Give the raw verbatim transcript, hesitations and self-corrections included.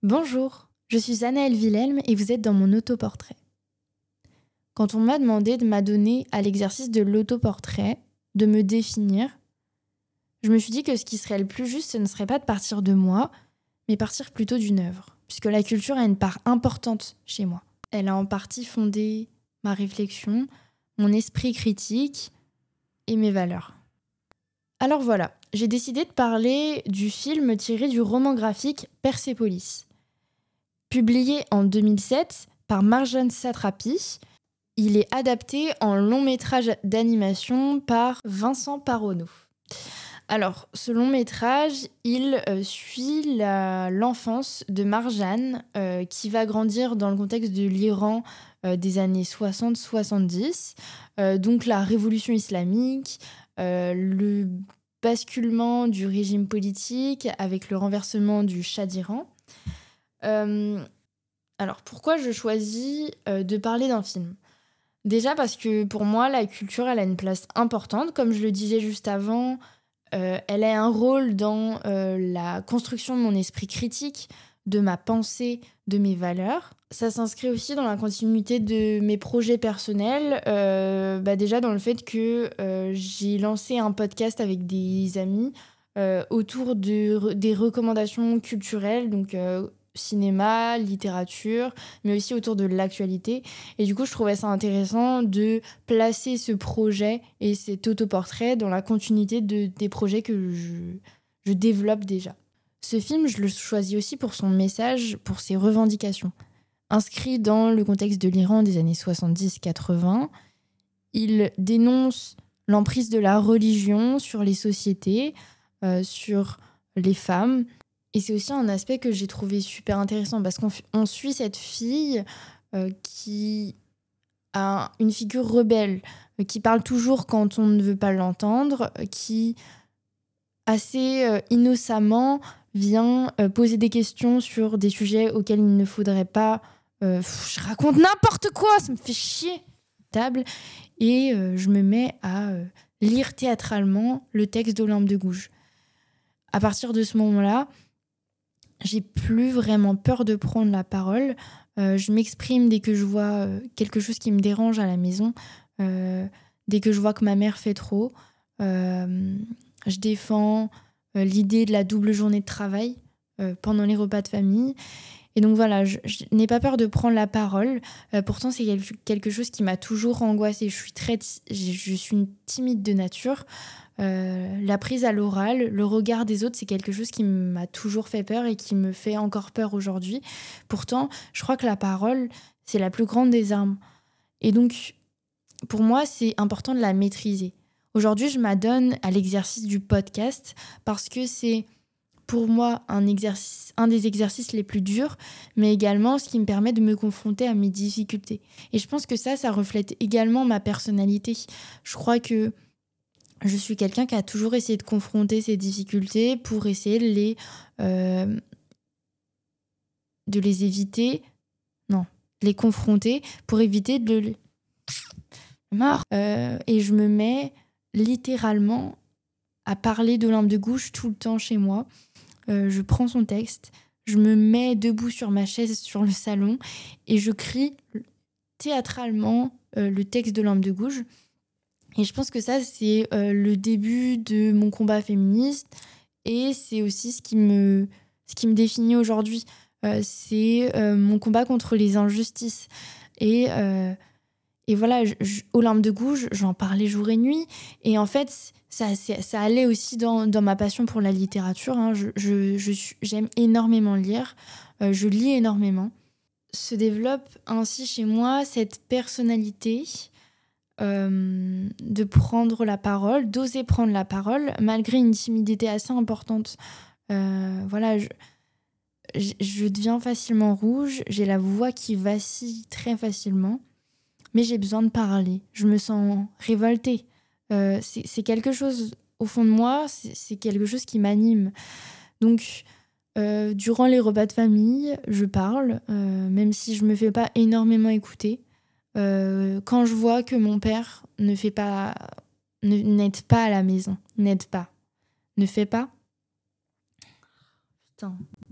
Bonjour, je suis Anaëlle Wilhelm et vous êtes dans mon autoportrait. Quand on m'a demandé de m'adonner à l'exercice de l'autoportrait, de me définir, je me suis dit que ce qui serait le plus juste, ce ne serait pas de partir de moi, mais partir plutôt d'une œuvre, puisque la culture a une part importante chez moi. Elle a en partie fondé ma réflexion, mon esprit critique et mes valeurs. Alors voilà, j'ai décidé de parler du film tiré du roman graphique Persépolis. Publié en deux mille sept par Marjane Satrapi, il est adapté en long métrage d'animation par Vincent Parronneau. Alors, ce long métrage, il euh, suit la- l'enfance de Marjane, euh, qui va grandir dans le contexte de l'Iran euh, des années soixante soixante-dix, euh, donc la révolution islamique, euh, le basculement du régime politique avec le renversement du Shah d'Iran. Euh, alors, pourquoi je choisis euh, de parler d'un film ? Déjà parce que pour moi, la culture, elle a une place importante. Comme je le disais juste avant, euh, elle a un rôle dans euh, la construction de mon esprit critique, de ma pensée, de mes valeurs. Ça s'inscrit aussi dans la continuité de mes projets personnels. Euh, bah déjà dans le fait que euh, j'ai lancé un podcast avec des amis euh, autour de, des recommandations culturelles, donc euh, cinéma, littérature, mais aussi autour de l'actualité. Et du coup, je trouvais ça intéressant de placer ce projet et cet autoportrait dans la continuité de, des projets que je, je développe déjà. Ce film, je le choisis aussi pour son message, pour ses revendications. Inscrit dans le contexte de l'Iran des années soixante-dix quatre-vingts, il dénonce l'emprise de la religion sur les sociétés, euh, sur les femmes. Et c'est aussi un aspect que j'ai trouvé super intéressant parce qu'on f- on suit cette fille euh, qui a une figure rebelle, euh, qui parle toujours quand on ne veut pas l'entendre, euh, qui assez euh, innocemment vient euh, poser des questions sur des sujets auxquels il ne faudrait pas. Euh, pff, je raconte n'importe quoi, ça me fait chier. Table et euh, je me mets à euh, lire théâtralement le texte d'Olympe de Gouges. À partir de ce moment-là, j'ai plus vraiment peur de prendre la parole. Euh, je m'exprime dès que je vois euh, quelque chose qui me dérange à la maison, euh, dès que je vois que ma mère fait trop. Euh, je défends euh, l'idée de la double journée de travail euh, pendant les repas de famille. Et donc voilà, je, je n'ai pas peur de prendre la parole. Euh, pourtant, c'est quel- quelque chose qui m'a toujours angoissée. Je suis très, ti- je je suis une timide de nature. Euh, la prise à l'oral, le regard des autres, c'est quelque chose qui m'a toujours fait peur et qui me fait encore peur aujourd'hui. Pourtant, je crois que la parole, c'est la plus grande des armes. Et donc, pour moi, c'est important de la maîtriser. Aujourd'hui, je m'adonne à l'exercice du podcast parce que c'est pour moi un exercice, un des exercices les plus durs, mais également ce qui me permet de me confronter à mes difficultés. Et je pense que ça, ça reflète également ma personnalité. Je crois que je suis quelqu'un qui a toujours essayé de confronter ses difficultés pour essayer de les, euh, de les éviter. Non, de les confronter pour éviter de les... Marre. Euh, et je me mets littéralement à parler d'Olympe de Gouges tout le temps chez moi. Euh, je prends son texte, je me mets debout sur ma chaise sur le salon et je crie théâtralement euh, le texte d'Olympe de Gouges. Et je pense que ça, c'est euh, le début de mon combat féministe et c'est aussi ce qui me, ce qui me définit aujourd'hui. Euh, c'est euh, mon combat contre les injustices. Et, euh, et voilà, je, je- Olympe de Gouges, j'en parlais jour et nuit. Et en fait, ça, c'est- ça allait aussi dans, dans ma passion pour la littérature. Hein. Je, je, je suis- j'aime énormément lire, euh, je lis énormément. Se développe ainsi chez moi cette personnalité euh, de prendre la parole, d'oser prendre la parole, malgré une timidité assez importante. Euh, voilà, je, je, je deviens facilement rouge, j'ai la voix qui vacille très facilement, mais j'ai besoin de parler. Je me sens révoltée. Euh, c'est, c'est quelque chose, au fond de moi, c'est, c'est quelque chose qui m'anime. Donc, euh, durant les repas de famille, je parle, euh, même si je me fais pas énormément écouter. Euh, quand je vois que mon père ne fait pas, ne, n'aide pas à la maison, n'aide pas, ne fait pas. Putain.